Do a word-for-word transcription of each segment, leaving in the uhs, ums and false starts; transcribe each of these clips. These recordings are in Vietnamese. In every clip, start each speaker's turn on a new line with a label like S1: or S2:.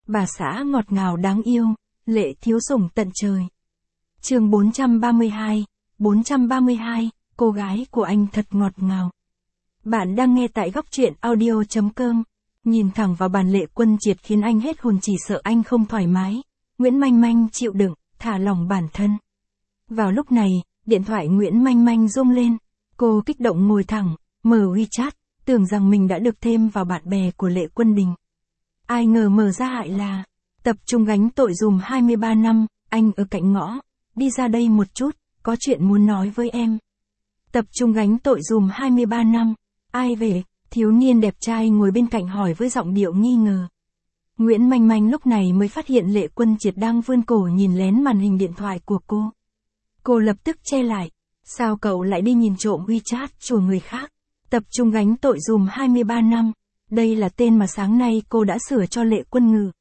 S1: Bà xã ngọt ngào đáng yêu, Lệ thiếu sủng tận trời. Chương bốn trăm ba mươi hai, bốn trăm ba mươi hai, cô gái của anh thật ngọt ngào. Bạn đang nghe tại góc truyện audio chấm com. Nhìn thẳng vào bàn Lệ Quân Triệt khiến anh hết hồn, chỉ sợ anh không thoải mái. Nguyễn Manh Manh chịu đựng, thả lỏng bản thân. Vào lúc này, điện thoại Nguyễn Manh Manh rung lên. Cô kích động ngồi thẳng, mở WeChat, tưởng rằng mình đã được thêm vào bạn bè của Lệ Quân Đình. Ai ngờ mở ra lại là tập trung gánh tội dùm hai mươi ba năm, anh ở cạnh ngõ, đi ra đây một chút, có chuyện muốn nói với em. Tập trung gánh tội dùm hai mươi ba năm, ai về? Thiếu niên đẹp trai ngồi bên cạnh hỏi với giọng điệu nghi ngờ. Nguyễn Manh Manh lúc này mới phát hiện Lệ Quân Triệt đang vươn cổ nhìn lén màn hình điện thoại của cô. Cô lập tức che lại. Sao cậu lại đi nhìn trộm WeChat của người khác? Tập trung gánh tội dùm hai mươi ba năm. Đây là tên mà sáng nay cô đã sửa cho Lệ Quân Ngự.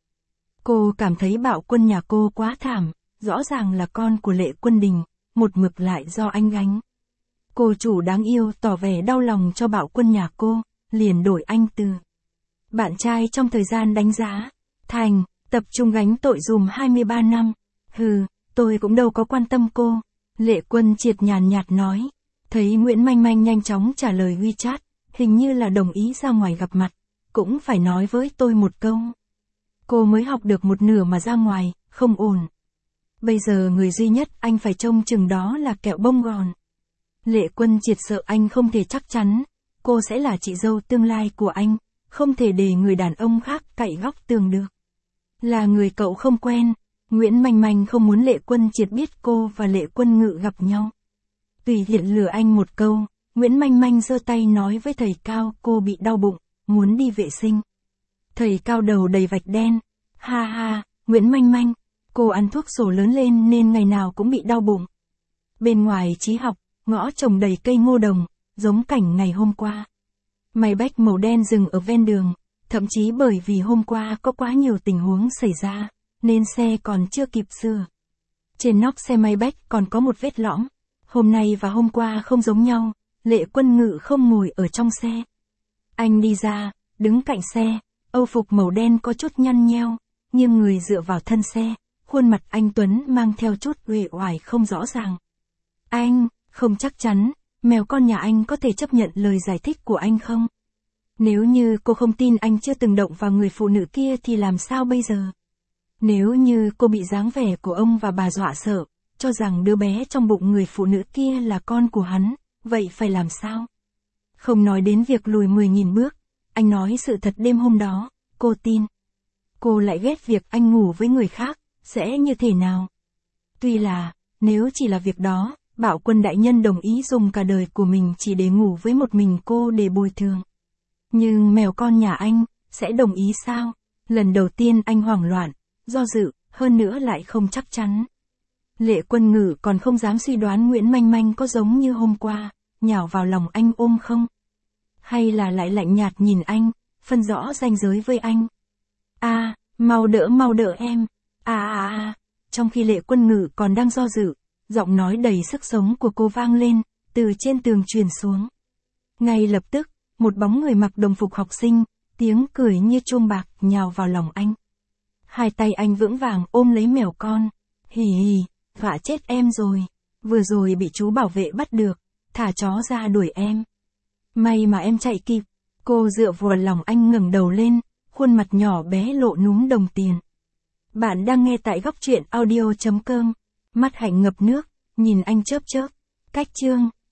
S1: Cô cảm thấy Bạo Quân nhà cô quá thảm, rõ ràng là con của Lệ Quân Đình, một mực lại do anh gánh. Cô chủ đáng yêu tỏ vẻ đau lòng cho Bạo Quân nhà cô, liền đổi anh từ bạn trai trong thời gian đánh giá, thành tập trung gánh tội dùm hai mươi ba năm. Hừ, tôi cũng đâu có quan tâm cô. Lệ Quân Triệt nhàn nhạt nói. Thấy Nguyễn Manh Manh nhanh chóng trả lời WeChat, hình như là đồng ý ra ngoài gặp mặt, cũng phải nói với tôi một câu. Cô mới học được một nửa mà ra ngoài, không ổn. Bây giờ người duy nhất anh phải trông chừng đó là kẹo bông gòn. Lệ Quân Triệt sợ anh không thể chắc chắn, cô sẽ là chị dâu tương lai của anh, không thể để người đàn ông khác cậy góc tường được. Là người cậu không quen, Nguyễn Manh Manh không muốn Lệ Quân Triệt biết cô và Lệ Quân Ngự gặp nhau. Tùy tiện lừa anh một câu, Nguyễn Manh Manh giơ tay nói với thầy Cao cô bị đau bụng, muốn đi vệ sinh. Thầy Cao đầu đầy vạch đen. Ha ha, Nguyễn Manh Manh, cô ăn thuốc sổ lớn lên nên ngày nào cũng bị đau bụng. Bên ngoài Trí Học, ngõ trồng đầy cây ngô đồng, giống cảnh ngày hôm qua. Maybach màu đen dừng ở ven đường, thậm chí bởi vì hôm qua có quá nhiều tình huống xảy ra, nên xe còn chưa kịp sửa. Trên nóc xe Maybach còn có một vết lõm. Hôm nay và hôm qua không giống nhau, Lệ Quân Ngự không ngồi ở trong xe. Anh đi ra, đứng cạnh xe, âu phục màu đen có chút nhăn nheo, nghiêng người dựa vào thân xe, khuôn mặt anh tuấn mang theo chút uể oải không rõ ràng. Anh, không chắc chắn, mèo con nhà anh có thể chấp nhận lời giải thích của anh không? Nếu như cô không tin anh chưa từng động vào người phụ nữ kia thì làm sao bây giờ? Nếu như cô bị dáng vẻ của ông và bà dọa sợ, cho rằng đứa bé trong bụng người phụ nữ kia là con của hắn, vậy phải làm sao? Không nói đến việc lùi mười nghìn bước, anh nói sự thật đêm hôm đó, cô tin. Cô lại ghét việc anh ngủ với người khác, sẽ như thế nào? Tuy là, nếu chỉ là việc đó, Bạo Quân đại nhân đồng ý dùng cả đời của mình chỉ để ngủ với một mình cô để bồi thường. Nhưng mèo con nhà anh, sẽ đồng ý sao? Lần đầu tiên anh hoảng loạn, do dự, hơn nữa lại không chắc chắn. Lệ Quân Ngự còn không dám suy đoán Nguyễn Manh Manh có giống như hôm qua, nhào vào lòng anh ôm không? Hay là lại lạnh nhạt nhìn anh, phân rõ ranh giới với anh? À, mau đỡ mau đỡ em. À à à, trong khi Lệ Quân Ngự còn đang do dự, giọng nói đầy sức sống của cô vang lên, từ trên tường truyền xuống. Ngay lập tức, một bóng người mặc đồng phục học sinh, tiếng cười như chuông bạc nhào vào lòng anh. Hai tay anh vững vàng ôm lấy mèo con. Hì hì, dọa chết em rồi. Vừa rồi bị chú bảo vệ bắt được, thả chó ra đuổi em. May mà em chạy kịp. Cô dựa vào lòng anh ngẩng đầu lên, khuôn mặt nhỏ bé lộ núm đồng tiền. Bạn đang nghe tại góc truyện audio chấm com. Mắt Hạnh ngập nước, nhìn anh chớp chớp. Cách chương